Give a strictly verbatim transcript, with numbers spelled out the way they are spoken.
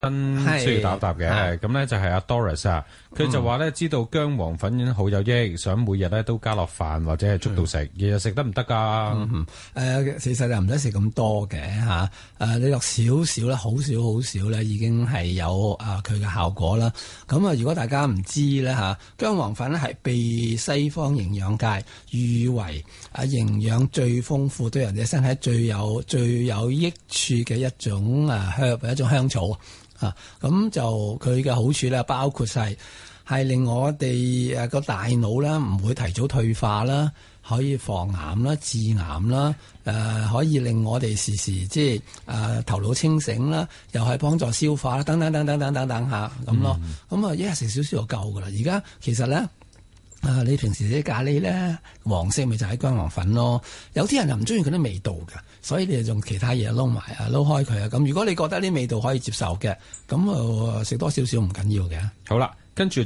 需要答答嘅，咁咧就係阿 Doris 啊，佢就話咧知道薑黃粉好有益，想每日咧都加落飯或者係粥度食，日日食得唔得噶？ 誒、呃，其實就唔使食咁多嘅嚇，誒、啊、你落少少咧，好少好少咧，已經係有啊佢嘅效果啦。咁啊，如果大家唔知咧嚇，薑黃粉咧係被西方營養界譽為啊營養最豐富，對人哋身體最有最有益處嘅一種啊香一種香草。啊，咁就佢嘅好處咧，包括晒係令我哋誒個大腦咧唔會提早退化啦，可以防癌啦、治癌啦，誒、呃、可以令我哋時時即係誒、呃、頭腦清醒啦，又係幫助消化啦，等等等等等等等下咁咯。咁啊、嗯，一日食少少就夠噶啦。而家其實咧。啊！你平時啲咖喱咧，黃色咪就係薑黃粉咯。有啲人又唔中意佢啲味道㗎，所以你就用其他嘢撈埋啊，撈開佢啊。咁如果你覺得啲味道可以接受嘅，咁啊食多少少唔緊要嘅。 好啦，跟住。